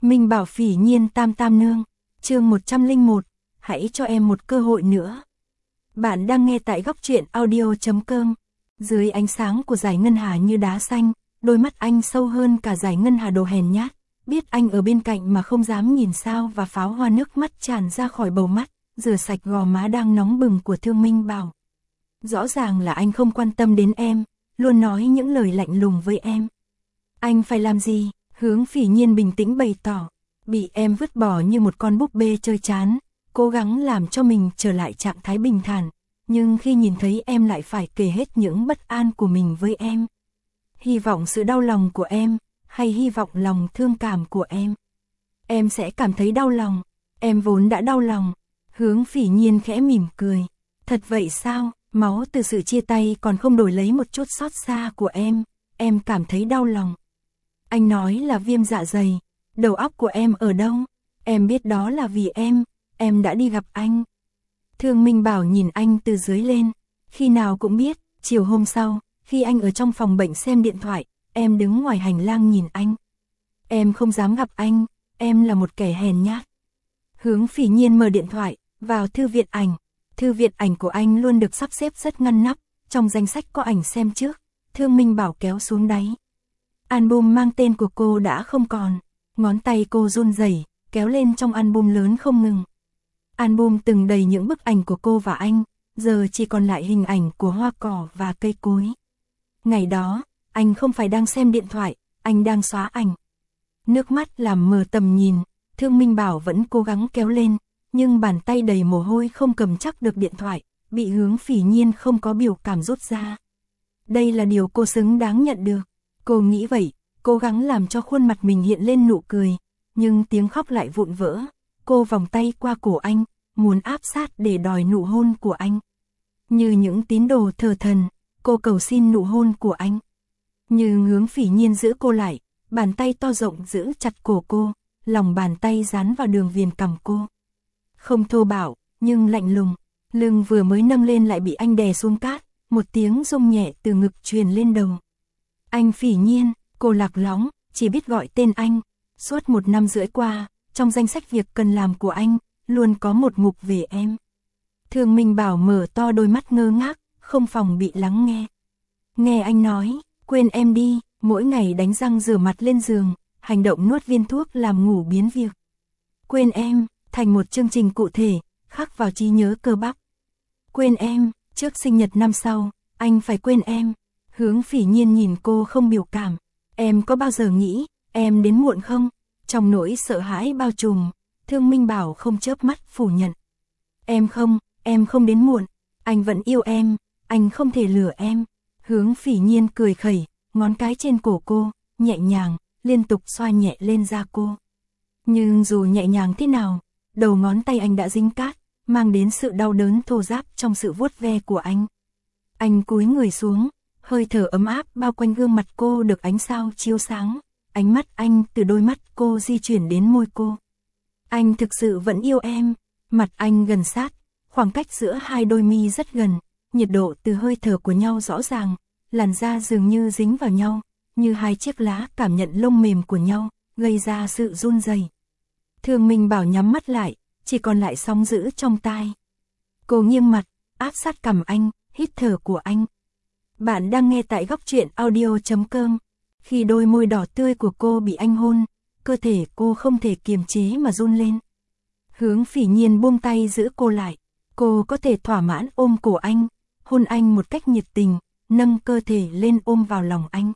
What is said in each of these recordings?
Minh Bảo Phỉ Nhiên Tam Tam Nương, chương 101, hãy cho em một cơ hội nữa. Bạn đang nghe tại góc truyện audio.com. Dưới ánh sáng của dải ngân hà như đá xanh, đôi mắt anh sâu hơn cả dải ngân hà đồ hèn nhát. Biết anh ở bên cạnh mà không dám nhìn sao và pháo hoa nước mắt tràn ra khỏi bầu mắt, rửa sạch gò má đang nóng bừng của Thương Minh Bảo. Rõ ràng là anh không quan tâm đến em, luôn nói những lời lạnh lùng với em. Anh phải làm gì? Hướng Phỉ Nhiên bình tĩnh bày tỏ. Bị em vứt bỏ như một con búp bê chơi chán, cố gắng làm cho mình trở lại trạng thái bình thản. Nhưng khi nhìn thấy em lại phải kể hết những bất an của mình với em. Hy vọng sự đau lòng của em, hay hy vọng lòng thương cảm của em sẽ cảm thấy đau lòng. Em vốn đã đau lòng. Hướng Phỉ Nhiên khẽ mỉm cười. Thật vậy sao? Máu từ sự chia tay còn không đổi lấy một chút xót xa của em cảm thấy đau lòng. Anh nói là viêm dạ dày, đầu óc của em ở đâu? Em biết đó là vì em đã đi gặp anh. Thương Minh Bảo nhìn anh từ dưới lên, khi nào cũng biết, chiều hôm sau, khi anh ở trong phòng bệnh xem điện thoại, em đứng ngoài hành lang nhìn anh. Em không dám gặp anh, em là một kẻ hèn nhát. Hướng Phỉ Nhiên mở điện thoại, vào thư viện ảnh. Thư viện ảnh của anh luôn được sắp xếp rất ngăn nắp, trong danh sách có ảnh xem trước. Thương Minh Bảo kéo xuống đáy. Album mang tên của cô đã không còn, ngón tay cô run rẩy, kéo lên trong album lớn không ngừng. Album từng đầy những bức ảnh của cô và anh, giờ chỉ còn lại hình ảnh của hoa cỏ và cây cối. Ngày đó, anh không phải đang xem điện thoại, anh đang xóa ảnh. Nước mắt làm mờ tầm nhìn, Thương Minh Bảo vẫn cố gắng kéo lên, nhưng bàn tay đầy mồ hôi không cầm chắc được điện thoại, bị Hướng Phỉ Nhiên không có biểu cảm rút ra. Đây là điều cô xứng đáng nhận được. Cô nghĩ vậy, cố gắng làm cho khuôn mặt mình hiện lên nụ cười, nhưng tiếng khóc lại vụn vỡ. Cô vòng tay qua cổ anh, muốn áp sát để đòi nụ hôn của anh. Như những tín đồ thờ thần, cô cầu xin nụ hôn của anh. Nhưng Hướng Phỉ Nhiên giữ cô lại, bàn tay to rộng giữ chặt cổ cô, lòng bàn tay dán vào đường viền cằm cô. Không thô bạo, nhưng lạnh lùng, lưng vừa mới nâng lên lại bị anh đè xuống cát, một tiếng rung nhẹ từ ngực truyền lên đầu. Anh Phỉ Nhiên, cô lạc lõng, chỉ biết gọi tên anh. Suốt 1 năm rưỡi qua, trong danh sách việc cần làm của anh, luôn có một mục về em. Thương Minh Bảo mở to đôi mắt ngơ ngác, không phòng bị lắng nghe. Nghe anh nói, quên em đi, mỗi ngày đánh răng rửa mặt lên giường, hành động nuốt viên thuốc làm ngủ biến việc. Quên em, thành một chương trình cụ thể, khắc vào trí nhớ cơ bắp. Quên em, trước sinh nhật năm sau, anh phải quên em. Hướng Phỉ Nhiên nhìn cô không biểu cảm. Em có bao giờ nghĩ, em đến muộn không? Trong nỗi sợ hãi bao trùm, Thương Minh Bảo không chớp mắt phủ nhận. Em không đến muộn. Anh vẫn yêu em, anh không thể lừa em. Hướng Phỉ Nhiên cười khẩy, ngón cái trên cổ cô, nhẹ nhàng, liên tục xoa nhẹ lên da cô. Nhưng dù nhẹ nhàng thế nào, đầu ngón tay anh đã dính cát, mang đến sự đau đớn thô ráp trong sự vuốt ve của anh. Anh cúi người xuống, hơi thở ấm áp bao quanh gương mặt cô được ánh sao chiếu sáng, ánh mắt anh từ đôi mắt cô di chuyển đến môi cô. Anh thực sự vẫn yêu em, mặt anh gần sát, khoảng cách giữa hai đôi mi rất gần, nhiệt độ từ hơi thở của nhau rõ ràng, làn da dường như dính vào nhau, như hai chiếc lá cảm nhận lông mềm của nhau, gây ra sự run rẩy. Thương Minh Bảo nhắm mắt lại, chỉ còn lại sóng dữ trong tai. Cô nghiêng mặt, áp sát cằm anh, hít thở của anh. Bạn đang nghe tại góc truyện audio.com. Khi đôi môi đỏ tươi của cô bị anh hôn, cơ thể cô không thể kiềm chế mà run lên. Hướng Phỉ Nhiên buông tay giữ cô lại. Cô có thể thỏa mãn ôm cổ anh, hôn anh một cách nhiệt tình, nâng cơ thể lên ôm vào lòng anh.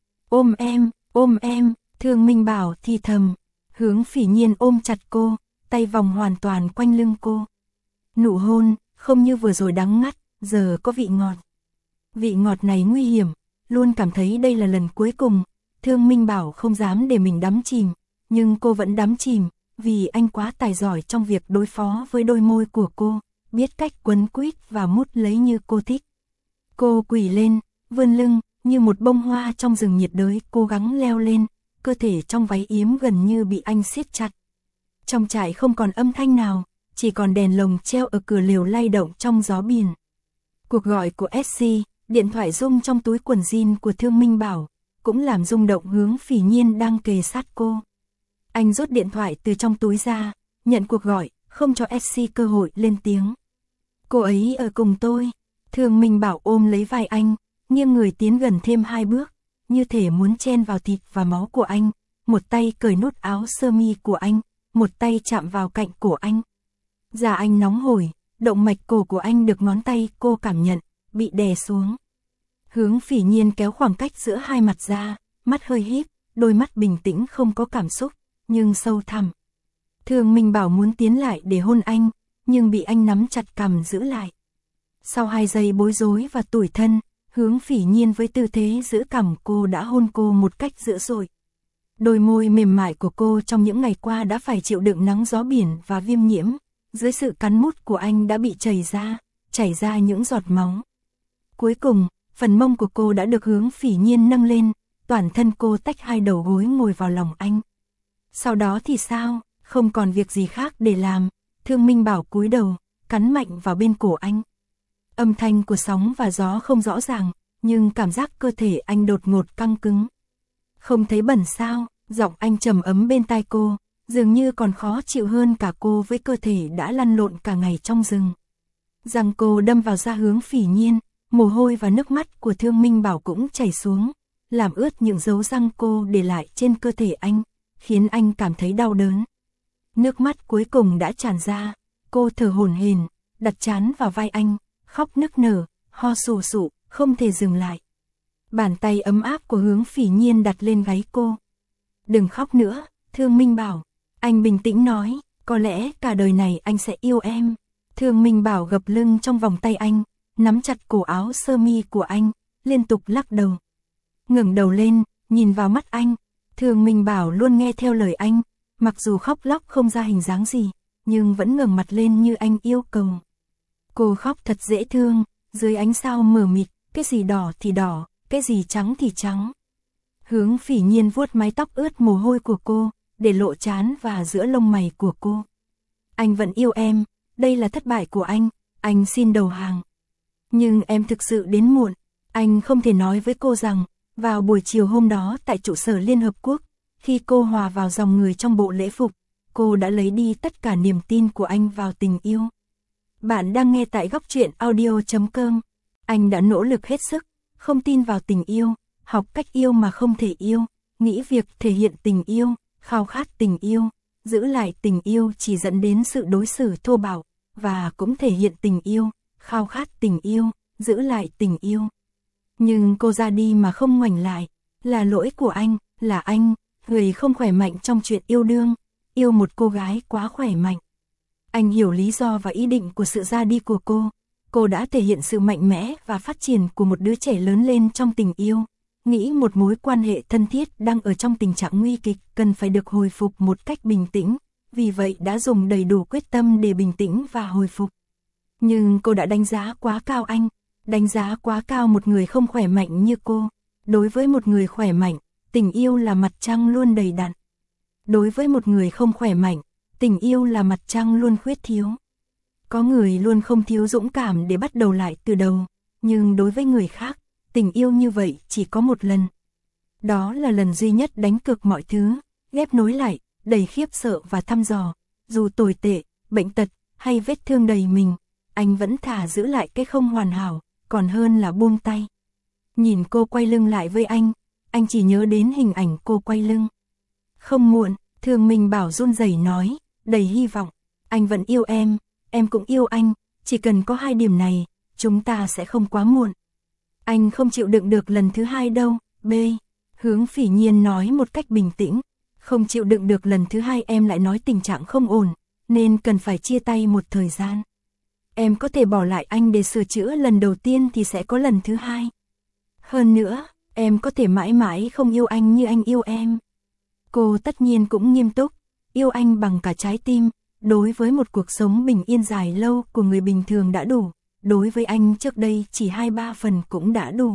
Ôm em, Thương Minh Bảo thì thầm. Hướng Phỉ Nhiên ôm chặt cô, tay vòng hoàn toàn quanh lưng cô. Nụ hôn, không như vừa rồi đắng ngắt, giờ có vị ngọt. Vị ngọt này nguy hiểm, luôn cảm thấy đây là lần cuối cùng. Thương Minh Bảo không dám để mình đắm chìm, nhưng cô vẫn đắm chìm, vì anh quá tài giỏi trong việc đối phó với đôi môi của cô, biết cách quấn quýt và mút lấy như cô thích. Cô quỳ lên, vươn lưng, như một bông hoa trong rừng nhiệt đới cố gắng leo lên, cơ thể trong váy yếm gần như bị anh siết chặt. Trong trại không còn âm thanh nào, chỉ còn đèn lồng treo ở cửa lều lay động trong gió biển. Cuộc gọi của SC, điện thoại rung trong túi quần jean của Thương Minh Bảo, cũng làm rung động Hướng Phỉ Nhiên đang kề sát cô. Anh rút điện thoại từ trong túi ra, nhận cuộc gọi, không cho SC cơ hội lên tiếng. Cô ấy ở cùng tôi. Thương Minh Bảo ôm lấy vai anh, nghiêng người tiến gần thêm 2 bước, như thể muốn chen vào thịt và máu của anh, một tay cởi nút áo sơ mi của anh, một tay chạm vào cạnh cổ anh. Da anh nóng hổi, động mạch cổ của anh được ngón tay cô cảm nhận, bị đè xuống. Hướng Phỉ Nhiên kéo khoảng cách giữa hai mặt ra, mắt hơi híp, đôi mắt bình tĩnh không có cảm xúc, nhưng sâu thẳm. Thương Minh Bảo muốn tiến lại để hôn anh, nhưng bị anh nắm chặt cằm giữ lại. Sau 2 giây bối rối và tủi thân, Hướng Phỉ Nhiên với tư thế giữ cằm cô đã hôn cô một cách dữ dội. Đôi môi mềm mại của cô trong những ngày qua đã phải chịu đựng nắng gió biển và viêm nhiễm, dưới sự cắn mút của anh đã bị chảy ra những giọt máu. Cuối cùng, phần mông của cô đã được Hướng Phỉ Nhiên nâng lên, toàn thân cô tách 2 đầu gối ngồi vào lòng anh. Sau đó thì sao, không còn việc gì khác để làm, Thương Minh Bảo cúi đầu, cắn mạnh vào bên cổ anh. Âm thanh của sóng và gió không rõ ràng, nhưng cảm giác cơ thể anh đột ngột căng cứng. Không thấy bẩn sao, giọng anh trầm ấm bên tai cô, dường như còn khó chịu hơn cả cô với cơ thể đã lăn lộn cả ngày trong rừng. Răng cô đâm vào da Hướng Phỉ Nhiên, mồ hôi và nước mắt của Thương Minh Bảo cũng chảy xuống, làm ướt những dấu răng cô để lại trên cơ thể anh, khiến anh cảm thấy đau đớn. Nước mắt cuối cùng đã tràn ra, cô thở hổn hển, đặt trán vào vai anh, khóc nức nở, ho sù sụ, không thể dừng lại. Bàn tay ấm áp của Hướng Phỉ Nhiên đặt lên gáy cô. Đừng khóc nữa, Thương Minh Bảo. Anh bình tĩnh nói, có lẽ cả đời này anh sẽ yêu em. Thương Minh Bảo gập lưng trong vòng tay anh, nắm chặt cổ áo sơ mi của anh, liên tục lắc đầu. Ngẩng đầu lên, nhìn vào mắt anh. Thương Minh Bảo luôn nghe theo lời anh, mặc dù khóc lóc không ra hình dáng gì, nhưng vẫn ngẩng mặt lên như anh yêu cầu. Cô khóc thật dễ thương, dưới ánh sao mờ mịt, cái gì đỏ thì đỏ, cái gì trắng thì trắng. Hướng Phỉ Nhiên vuốt mái tóc ướt mồ hôi của cô, để lộ trán và giữa lông mày của cô. Anh vẫn yêu em, đây là thất bại của anh xin đầu hàng. Nhưng em thực sự đến muộn, anh không thể nói với cô rằng, vào buổi chiều hôm đó tại trụ sở Liên Hợp Quốc, khi cô hòa vào dòng người trong bộ lễ phục, cô đã lấy đi tất cả niềm tin của anh vào tình yêu. Bạn đang nghe tại góc truyện audio.com. Anh đã nỗ lực hết sức, không tin vào tình yêu, học cách yêu mà không thể yêu, nghĩ việc thể hiện tình yêu, khao khát tình yêu, giữ lại tình yêu chỉ dẫn đến sự đối xử thô bạo, và cũng thể hiện tình yêu, khao khát tình yêu, giữ lại tình yêu. Nhưng cô ra đi mà không ngoảnh lại, là lỗi của anh, là anh, người không khỏe mạnh trong chuyện yêu đương, yêu một cô gái quá khỏe mạnh. Anh hiểu lý do và ý định của sự ra đi của cô đã thể hiện sự mạnh mẽ và phát triển của một đứa trẻ lớn lên trong tình yêu, nghĩ một mối quan hệ thân thiết đang ở trong tình trạng nguy kịch cần phải được hồi phục một cách bình tĩnh, vì vậy đã dùng đầy đủ quyết tâm để bình tĩnh và hồi phục. Nhưng cô đã đánh giá quá cao anh, đánh giá quá cao một người không khỏe mạnh như cô. Đối với một người khỏe mạnh, tình yêu là mặt trăng luôn đầy đặn. Đối với một người không khỏe mạnh, tình yêu là mặt trăng luôn khuyết thiếu. Có người luôn không thiếu dũng cảm để bắt đầu lại từ đầu, nhưng đối với người khác, tình yêu như vậy chỉ có một lần. Đó là lần duy nhất đánh cược mọi thứ, ghép nối lại, đầy khiếp sợ và thăm dò. Dù tồi tệ, bệnh tật hay vết thương đầy mình, anh vẫn thà giữ lại cái không hoàn hảo, còn hơn là buông tay. Nhìn cô quay lưng lại với anh chỉ nhớ đến hình ảnh cô quay lưng. Không muộn, Thương Minh Bảo run rẩy nói, đầy hy vọng. Anh vẫn yêu em cũng yêu anh, chỉ cần có 2 điểm này, chúng ta sẽ không quá muộn. Anh không chịu đựng được lần thứ 2 đâu, B. Hướng Phỉ Nhiên nói một cách bình tĩnh. Không chịu đựng được lần thứ 2 em lại nói tình trạng không ổn, nên cần phải chia tay một thời gian. Em có thể bỏ lại anh để sửa chữa lần đầu tiên thì sẽ có lần thứ 2. Hơn nữa, em có thể mãi mãi không yêu anh như anh yêu em. Cô tất nhiên cũng nghiêm túc, yêu anh bằng cả trái tim, đối với một cuộc sống bình yên dài lâu của người bình thường đã đủ, đối với anh trước đây chỉ 2-3 phần cũng đã đủ.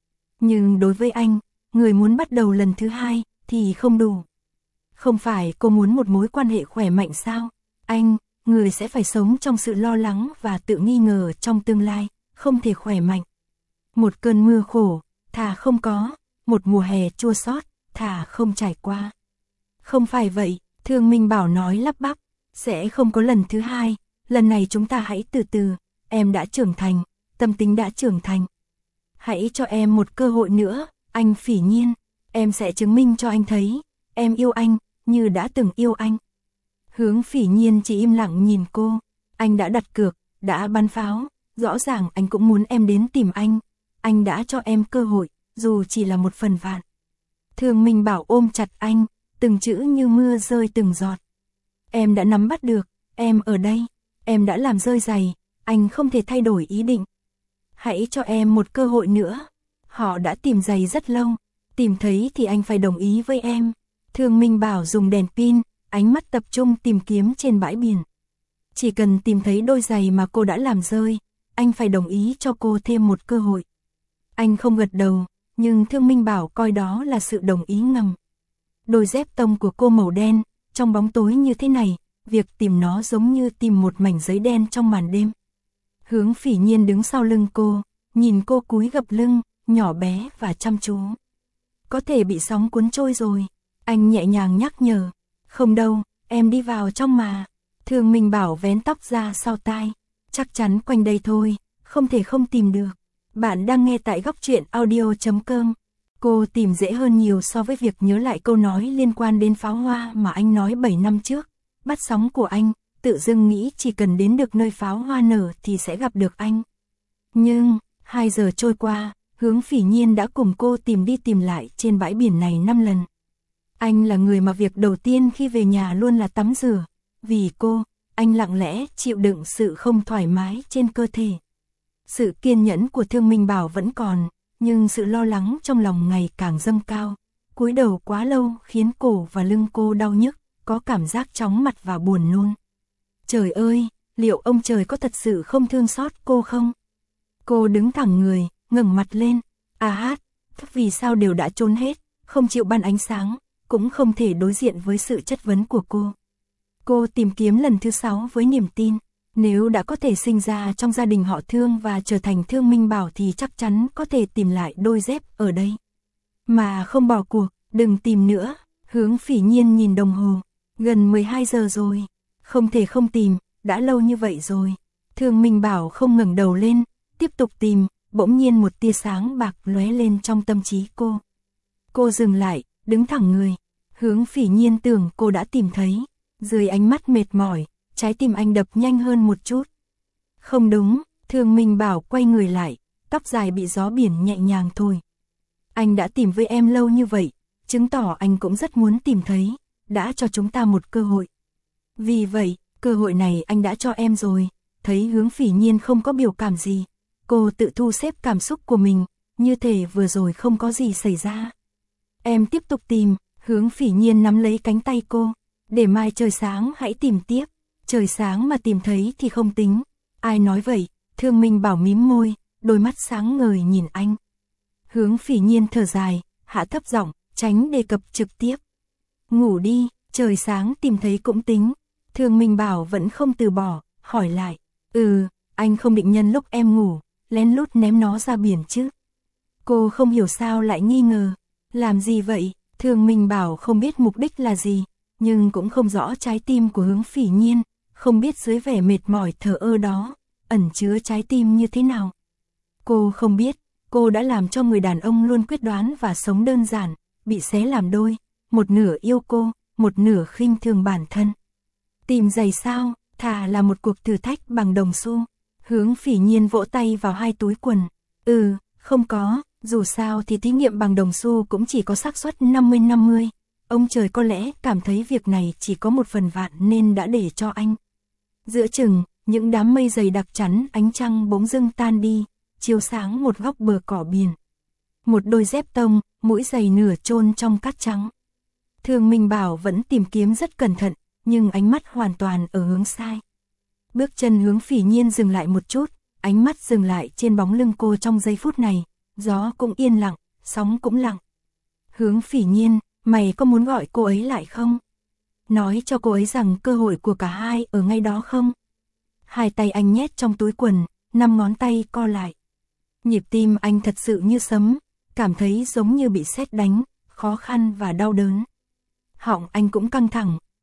Nhưng đối với anh, người muốn bắt đầu lần thứ 2 thì không đủ. Không phải cô muốn một mối quan hệ khỏe mạnh sao? Anh, người sẽ phải sống trong sự lo lắng và tự nghi ngờ trong tương lai, không thể khỏe mạnh. Một cơn mưa khổ, thà không có, một mùa hè chua xót, thà không trải qua. Không phải vậy, Thương Minh Bảo nói lắp bắp, sẽ không có lần thứ hai, lần này chúng ta hãy từ từ, em đã trưởng thành, tâm tính đã trưởng thành. Hãy cho em một cơ hội nữa, anh Phỉ Nhiên, em sẽ chứng minh cho anh thấy, em yêu anh, như đã từng yêu anh. Hướng Phỉ Nhiên chỉ im lặng nhìn cô, anh đã đặt cược, đã bắn pháo, rõ ràng anh cũng muốn em đến tìm anh đã cho em cơ hội, dù chỉ là một phần vạn. Thương Minh Bảo ôm chặt anh, từng chữ như mưa rơi từng giọt. Em đã nắm bắt được, em ở đây, em đã làm rơi giày, anh không thể thay đổi ý định. Hãy cho em một cơ hội nữa. Họ đã tìm giày rất lâu, tìm thấy thì anh phải đồng ý với em. Thương Minh Bảo dùng đèn pin, ánh mắt tập trung tìm kiếm trên bãi biển. Chỉ cần tìm thấy đôi giày mà cô đã làm rơi, anh phải đồng ý cho cô thêm một cơ hội. Anh không gật đầu, nhưng Thương Minh Bảo coi đó là sự đồng ý ngầm. Đôi dép tông của cô màu đen, trong bóng tối như thế này, việc tìm nó giống như tìm một mảnh giấy đen trong màn đêm. Hướng Phỉ Nhiên đứng sau lưng cô, nhìn cô cúi gập lưng, nhỏ bé và chăm chú. Có thể bị sóng cuốn trôi rồi, anh nhẹ nhàng nhắc nhở. Không đâu, em đi vào trong mà. Thương Minh Bảo vén tóc ra sau tai. Chắc chắn quanh đây thôi, không thể không tìm được. Bạn đang nghe tại góc truyện audio.com. Cô tìm dễ hơn nhiều so với việc nhớ lại câu nói liên quan đến pháo hoa mà anh nói 7 năm trước. Bắt sóng của anh, tự dưng nghĩ chỉ cần đến được nơi pháo hoa nở thì sẽ gặp được anh. Nhưng, 2 giờ trôi qua, Hướng Phỉ Nhiên đã cùng cô tìm đi tìm lại trên bãi biển này 5 lần. Anh là người mà việc đầu tiên khi về nhà luôn là tắm rửa. Vì cô, anh lặng lẽ chịu đựng sự không thoải mái trên cơ thể. Sự kiên nhẫn của Thương Minh Bảo vẫn còn, nhưng sự lo lắng trong lòng ngày càng dâng cao. Cúi đầu quá lâu khiến cổ và lưng cô đau nhức, có cảm giác chóng mặt và buồn nôn. Trời ơi, liệu ông trời có thật sự không thương xót cô không? Cô đứng thẳng người, ngẩng mặt lên. À hát, vì sao đều đã trốn hết, không chịu ban ánh sáng, cũng không thể đối diện với sự chất vấn của cô. Cô tìm kiếm lần thứ 6 với niềm tin. Nếu đã có thể sinh ra trong gia đình họ Thương và trở thành Thương Minh Bảo thì chắc chắn có thể tìm lại đôi dép ở đây. Mà không bỏ cuộc, đừng tìm nữa. Hướng Phỉ Nhiên nhìn đồng hồ. Gần 12 giờ rồi. Không thể không tìm, đã lâu như vậy rồi. Thương Minh Bảo không ngẩng đầu lên, tiếp tục tìm, bỗng nhiên một tia sáng bạc lóe lên trong tâm trí cô. Cô dừng lại, đứng thẳng người. Hướng Phỉ Nhiên tưởng cô đã tìm thấy. Dưới ánh mắt mệt mỏi, trái tim anh đập nhanh hơn một chút. Không đúng, Thương Minh Bảo quay người lại, tóc dài bị gió biển nhẹ nhàng thổi. Anh đã tìm với em lâu như vậy, chứng tỏ anh cũng rất muốn tìm thấy, đã cho chúng ta một cơ hội. Vì vậy, cơ hội này anh đã cho em rồi. Thấy Hướng Phỉ Nhiên không có biểu cảm gì, cô tự thu xếp cảm xúc của mình, như thể vừa rồi không có gì xảy ra. Em tiếp tục tìm. Hướng Phỉ Nhiên nắm lấy cánh tay cô. Để mai trời sáng hãy tìm tiếp. Trời sáng mà tìm thấy thì không tính. Ai nói vậy? Thương Minh Bảo mím môi, đôi mắt sáng ngời nhìn anh. Hướng Phỉ Nhiên thở dài, hạ thấp giọng, tránh đề cập trực tiếp. Ngủ đi, trời sáng tìm thấy cũng tính. Thương Minh Bảo vẫn không từ bỏ, hỏi lại. Anh không định nhân lúc em ngủ, lén lút ném nó ra biển chứ? Cô không hiểu sao lại nghi ngờ. Làm gì vậy? Thương Minh Bảo không biết mục đích là gì, nhưng cũng không rõ trái tim của Hướng Phỉ Nhiên, không biết dưới vẻ mệt mỏi thờ ơ đó, ẩn chứa trái tim như thế nào. Cô không biết, cô đã làm cho người đàn ông luôn quyết đoán và sống đơn giản, bị xé làm đôi, một nửa yêu cô, một nửa khinh thường bản thân. Tìm giày sao, thà là một cuộc thử thách bằng đồng xu. Hướng Phỉ Nhiên vỗ tay vào hai túi quần. Không có, dù sao thì thí nghiệm bằng đồng xu cũng chỉ có xác suất 50-50. Ông trời có lẽ cảm thấy việc này chỉ có 1/1000 nên đã để cho anh. Giữa chừng, những đám mây dày đặc chắn ánh trăng bỗng dưng tan đi, chiếu sáng một góc bờ cỏ biển. Một đôi dép tông, mũi giày nửa chôn trong cát trắng. Thương Minh Bảo vẫn tìm kiếm rất cẩn thận, nhưng ánh mắt hoàn toàn ở hướng sai. Bước chân Hướng Phỉ Nhiên dừng lại một chút, ánh mắt dừng lại trên bóng lưng cô trong giây phút này, gió cũng yên lặng, sóng cũng lặng. Hướng Phỉ Nhiên, mày có muốn gọi cô ấy lại không? Nói cho cô ấy rằng cơ hội của cả hai ở ngay đó không? Hai tay anh nhét trong túi quần, 5 ngón tay co lại. Nhịp tim anh thật sự như sấm, cảm thấy giống như bị sét đánh, khó khăn và đau đớn. Họng anh cũng căng thẳng,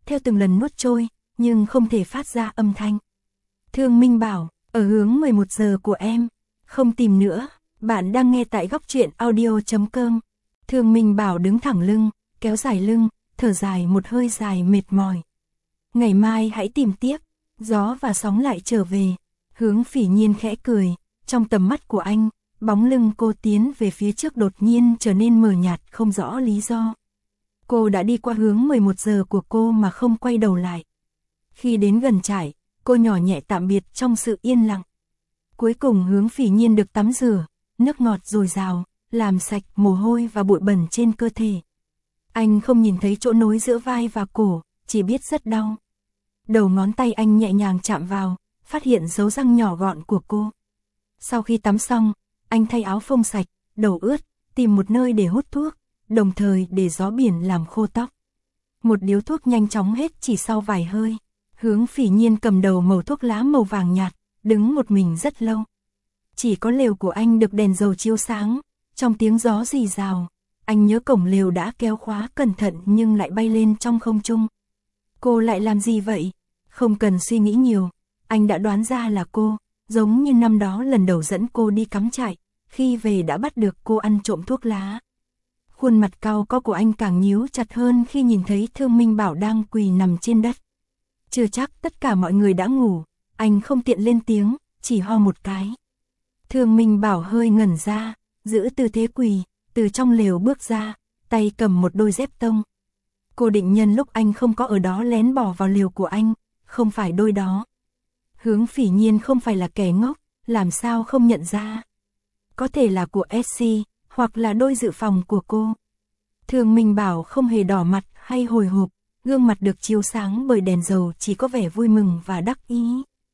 theo từng lần nuốt trôi, nhưng không thể phát ra âm thanh. Thương Minh bảo, ở hướng 11 giờ của em, không tìm nữa, bạn đang nghe tại góc truyện audio.com. Thương Minh bảo đứng thẳng lưng, kéo dài lưng, thở dài một hơi dài mệt mỏi. Ngày mai hãy tìm tiếp, gió và sóng lại trở về. Hướng Phỉ Nhiên khẽ cười, trong tầm mắt của anh, bóng lưng cô tiến về phía trước đột nhiên trở nên mờ nhạt không rõ lý do. Cô đã đi qua hướng 11 giờ của cô mà không quay đầu lại. Khi đến gần trại, cô nhỏ nhẹ tạm biệt trong sự yên lặng. Cuối cùng Hướng Phỉ Nhiên được tắm rửa, nước ngọt dồi dào, làm sạch mồ hôi và bụi bẩn trên cơ thể. Anh không nhìn thấy chỗ nối giữa vai và cổ, chỉ biết rất đau. Đầu ngón tay anh nhẹ nhàng chạm vào, phát hiện dấu răng nhỏ gọn của cô. Sau khi tắm xong, anh thay áo phông sạch, đầu ướt, tìm một nơi để hút thuốc, đồng thời để gió biển làm khô tóc. Một điếu thuốc nhanh chóng hết chỉ sau vài hơi. Hướng Phỉ Nhiên cầm đầu mẩu thuốc lá màu vàng nhạt, đứng một mình rất lâu. Chỉ có lều của anh được đèn dầu chiếu sáng, trong tiếng gió rì rào. Anh nhớ cổng lều đã kéo khóa cẩn thận nhưng lại bay lên trong không trung. Cô lại làm gì vậy? Không cần suy nghĩ nhiều, anh đã đoán ra là cô, giống như năm đó lần đầu dẫn cô đi cắm trại, khi về đã bắt được cô ăn trộm thuốc lá. Khuôn mặt cau có của anh càng nhíu chặt hơn khi nhìn thấy Thương Minh Bảo đang quỳ nằm trên đất. Chưa chắc tất cả mọi người đã ngủ, anh không tiện lên tiếng, chỉ ho một cái. Thương Minh Bảo hơi ngẩn ra, giữ tư thế quỳ, từ trong lều bước ra, tay cầm một đôi dép tông. Cô định nhân lúc anh không có ở đó lén bỏ vào lều của anh, không phải đôi đó. Hướng Phỉ Nhiên không phải là kẻ ngốc, làm sao không nhận ra. Có thể là của SC, hoặc là đôi dự phòng của cô. Thương Minh Bảo không hề đỏ mặt hay hồi hộp, gương mặt được chiếu sáng bởi đèn dầu chỉ có vẻ vui mừng và đắc ý.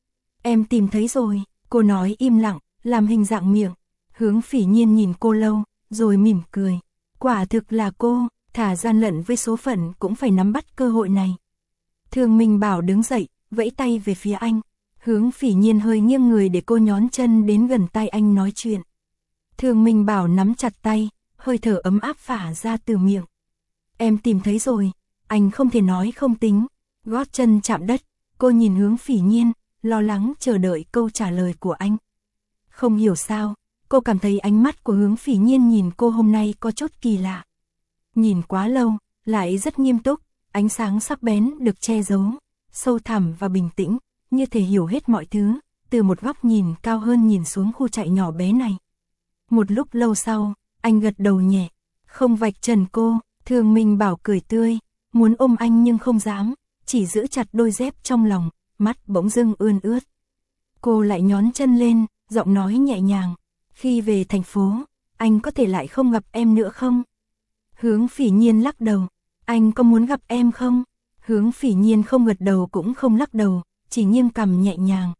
Em tìm thấy rồi, cô nói im lặng, làm hình dạng miệng. Hướng Phỉ Nhiên nhìn cô lâu, rồi mỉm cười. Quả thực là cô, thả gian lận với số phận cũng phải nắm bắt cơ hội này. Thương Minh Bảo đứng dậy, vẫy tay về phía anh. Hướng Phỉ Nhiên hơi nghiêng người để cô nhón chân đến gần tay anh nói chuyện. Thương Minh Bảo nắm chặt tay, hơi thở ấm áp phả ra từ miệng. Em tìm thấy rồi, anh không thể nói không tính. Gót chân chạm đất, cô nhìn Hướng Phỉ Nhiên, lo lắng chờ đợi câu trả lời của anh. Không hiểu sao, cô cảm thấy ánh mắt của Hướng Phỉ Nhiên nhìn cô hôm nay có chút kỳ lạ. Nhìn quá lâu, lại rất nghiêm túc, ánh sáng sắc bén được che giấu, sâu thẳm và bình tĩnh, như thể hiểu hết mọi thứ, từ một góc nhìn cao hơn nhìn xuống khu trại nhỏ bé này. Một lúc lâu sau, anh gật đầu nhẹ, không vạch trần cô. Thương Minh Bảo cười tươi, muốn ôm anh nhưng không dám, chỉ giữ chặt đôi dép trong lòng, mắt bỗng dưng ươn ướt. Cô lại nhón chân lên, giọng nói nhẹ nhàng, khi về thành phố, anh có thể lại không gặp em nữa không? Hướng Phỉ Nhiên lắc đầu, anh có muốn gặp em không? Hướng Phỉ Nhiên không gật đầu cũng không lắc đầu, chỉ nghiêng cằm nhẹ nhàng.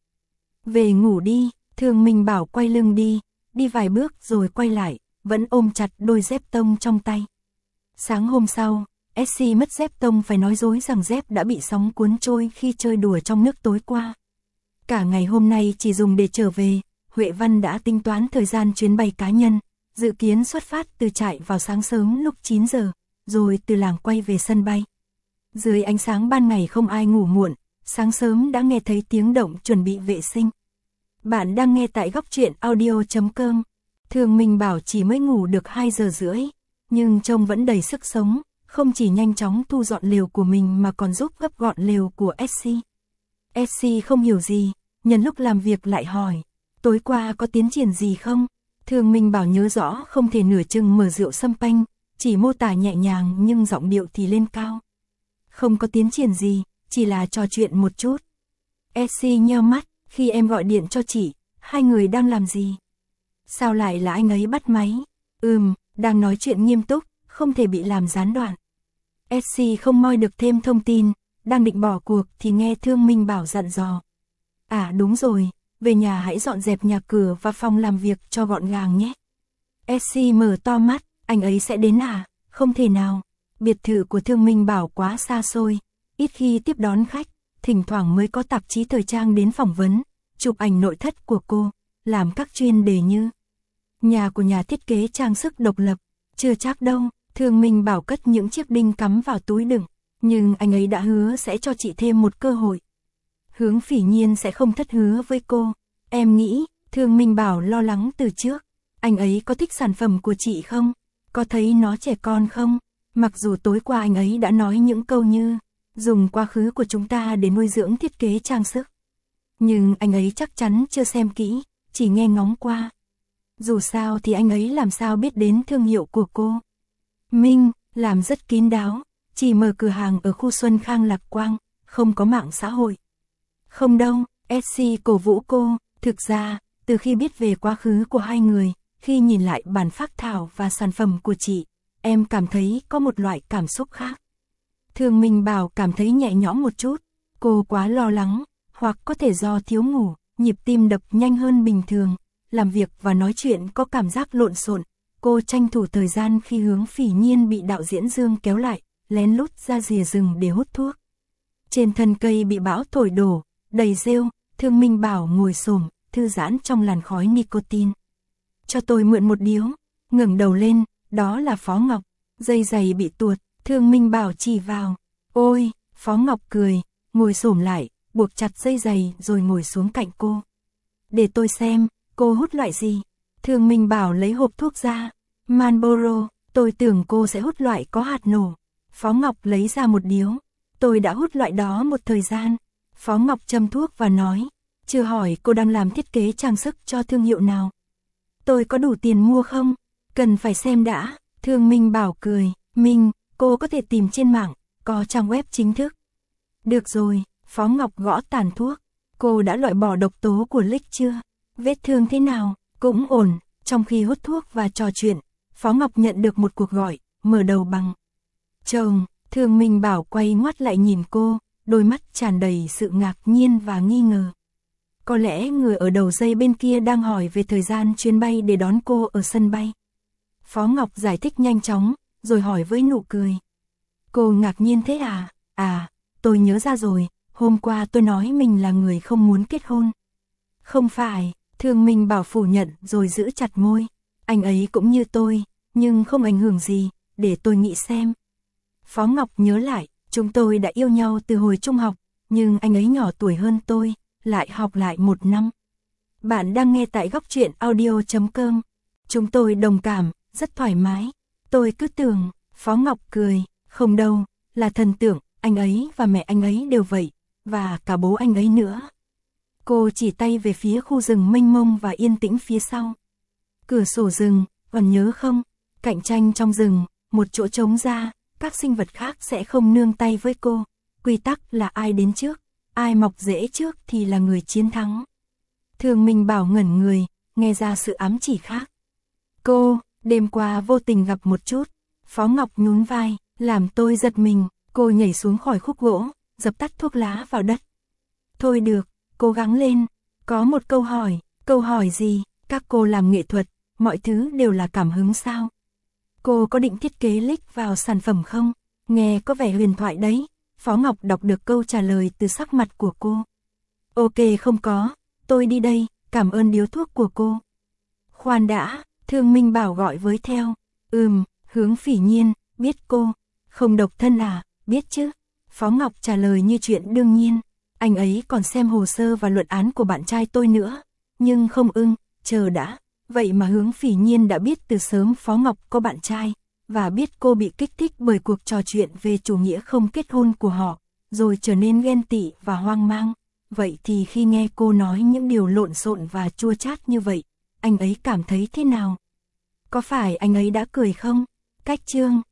Về ngủ đi. Thương Minh Bảo quay lưng đi vài bước rồi quay lại, vẫn ôm chặt đôi dép tông trong tay. Sáng hôm sau, SC mất dép tông phải nói dối rằng dép đã bị sóng cuốn trôi khi chơi đùa trong nước tối qua. Cả ngày hôm nay chỉ dùng để trở về, Huệ Văn đã tính toán thời gian chuyến bay cá nhân, dự kiến xuất phát từ trại vào sáng sớm lúc 9 giờ, rồi từ làng quay về sân bay. Dưới ánh sáng ban ngày không ai ngủ muộn, sáng sớm đã nghe thấy tiếng động chuẩn bị vệ sinh. Bạn đang nghe tại góc truyện audio.com. Thương Minh Bảo chỉ mới ngủ được 2 giờ rưỡi, nhưng trông vẫn đầy sức sống, không chỉ nhanh chóng thu dọn lều của mình mà còn giúp gấp gọn lều của SC. SC không hiểu gì, nhân lúc làm việc lại hỏi, tối qua có tiến triển gì không? Thương Minh Bảo nhớ rõ không thể nửa chừng mở rượu sâm panh, chỉ mô tả nhẹ nhàng nhưng giọng điệu thì lên cao. Không có tiến triển gì, chỉ là trò chuyện một chút. SC nheo mắt, khi em gọi điện cho chị, hai người đang làm gì? Sao lại là anh ấy bắt máy? Đang nói chuyện nghiêm túc, không thể bị làm gián đoạn. SC không moi được thêm thông tin, đang định bỏ cuộc thì nghe Thương Minh Bảo dặn dò. À đúng rồi, về nhà hãy dọn dẹp nhà cửa và phòng làm việc cho gọn gàng nhé. SC mở to mắt, anh ấy sẽ đến à? Không thể nào, biệt thự của Thương Minh Bảo quá xa xôi, ít khi tiếp đón khách, thỉnh thoảng mới có tạp chí thời trang đến phỏng vấn, chụp ảnh nội thất của cô, làm các chuyên đề như nhà của nhà thiết kế trang sức độc lập, chưa chắc đâu. Thương Minh Bảo cất những chiếc đinh cắm vào túi đựng, Nhưng anh ấy đã hứa sẽ cho chị thêm một cơ hội. Hướng Phỉ Nhiên sẽ không thất hứa với cô. Em nghĩ, Thương Minh Bảo lo lắng từ trước. Anh ấy có thích sản phẩm của chị không? Có thấy nó trẻ con không? Mặc dù tối qua anh ấy đã nói những câu như dùng quá khứ của chúng ta để nuôi dưỡng thiết kế trang sức. Nhưng anh ấy chắc chắn chưa xem kỹ, chỉ nghe ngóng qua. Dù sao thì anh ấy làm sao biết đến thương hiệu của cô. Minh, làm rất kín đáo, chỉ mở cửa hàng ở khu Xuân Khang Lạc Quang, không có mạng xã hội. Không đâu, SC cổ vũ cô, thực ra, từ khi biết về quá khứ của hai người, khi nhìn lại bản phác thảo và sản phẩm của chị, em cảm thấy có một loại cảm xúc khác. Thương Minh Bảo cảm thấy nhẹ nhõm một chút, cô quá lo lắng, hoặc có thể do thiếu ngủ, nhịp tim đập nhanh hơn bình thường, làm việc và nói chuyện có cảm giác lộn xộn. Cô tranh thủ thời gian khi Hướng Phỉ Nhiên bị đạo diễn Dương kéo lại, lén lút ra rìa rừng để hút thuốc. Trên thân cây bị bão thổi đổ, đầy rêu, Thương Minh Bảo ngồi xổm, thư giãn trong làn khói nicotine. Cho tôi mượn một điếu, ngẩng đầu lên, đó là Phó Ngọc, dây giày bị tuột, Thương Minh Bảo chỉ vào. Ôi, Phó Ngọc cười, ngồi xổm lại, buộc chặt dây giày rồi ngồi xuống cạnh cô. Để tôi xem, cô hút loại gì? Thương Minh Bảo lấy hộp thuốc ra. Marlboro, tôi tưởng cô sẽ hút loại có hạt nổ. Phó Ngọc lấy ra một điếu. Tôi đã hút loại đó một thời gian. Phó Ngọc châm thuốc và nói, chưa hỏi cô đang làm thiết kế trang sức cho thương hiệu nào. Tôi có đủ tiền mua không? Cần phải xem đã. Thương Minh Bảo cười, Minh, cô có thể tìm trên mạng, có trang web chính thức. Được rồi, Phó Ngọc gõ tàn thuốc. Cô đã loại bỏ độc tố của Lick chưa? Vết thương thế nào? Cũng ổn. Trong khi hút thuốc và trò chuyện, Phó Ngọc nhận được một cuộc gọi, mở đầu bằng chồng. Thương Minh Bảo quay ngoắt lại nhìn cô, đôi mắt tràn đầy sự ngạc nhiên và nghi ngờ. Có lẽ người ở đầu dây bên kia đang hỏi về thời gian chuyến bay để đón cô ở sân bay. Phó Ngọc giải thích nhanh chóng, rồi hỏi với nụ cười. Cô ngạc nhiên thế à? À, tôi nhớ ra rồi, hôm qua tôi nói mình là người không muốn kết hôn. Không phải, Thương Minh Bảo phủ nhận rồi giữ chặt môi. Anh ấy cũng như tôi, nhưng không ảnh hưởng gì, để tôi nghĩ xem. Phó Ngọc nhớ lại, chúng tôi đã yêu nhau từ hồi trung học, nhưng anh ấy nhỏ tuổi hơn tôi, lại học lại 1 năm. Bạn đang nghe tại góc truyện audio.com. Chúng tôi đồng cảm, rất thoải mái. Tôi cứ tưởng, Phó Ngọc cười, không đâu, là thần tượng, anh ấy và mẹ anh ấy đều vậy, và cả bố anh ấy nữa. Cô chỉ tay về phía khu rừng mênh mông và yên tĩnh phía sau. Cửa sổ rừng, còn nhớ không? Cạnh tranh trong rừng, một chỗ trống ra, các sinh vật khác sẽ không nương tay với cô. Quy tắc là ai đến trước, ai mọc rễ trước thì là người chiến thắng. Thương Minh Bảo ngẩn người, nghe ra sự ám chỉ khác. Cô, đêm qua vô tình gặp một chút. Phó Ngọc nhún vai, làm tôi giật mình. Cô nhảy xuống khỏi khúc gỗ, dập tắt thuốc lá vào đất. Thôi được, cố gắng lên. Có một câu hỏi gì? Các cô làm nghệ thuật, mọi thứ đều là cảm hứng sao? Cô có định thiết kế Lick vào sản phẩm không? Nghe có vẻ huyền thoại đấy. Phó Ngọc đọc được câu trả lời từ sắc mặt của cô. Ok, không có, tôi đi đây, cảm ơn điếu thuốc của cô. Khoan đã, Thương Minh Bảo gọi với theo. Hướng Phỉ Nhiên, biết cô. Không độc thân à, biết chứ. Phó Ngọc trả lời như chuyện đương nhiên. Anh ấy còn xem hồ sơ và luận án của bạn trai tôi nữa. Nhưng không chờ đã. Vậy mà Hướng Phỉ Nhiên đã biết từ sớm Phó Ngọc có bạn trai, và biết cô bị kích thích bởi cuộc trò chuyện về chủ nghĩa không kết hôn của họ, rồi trở nên ghen tị và hoang mang. Vậy thì khi nghe cô nói những điều lộn xộn và chua chát như vậy, anh ấy cảm thấy thế nào? Có phải anh ấy đã cười không? Cách chương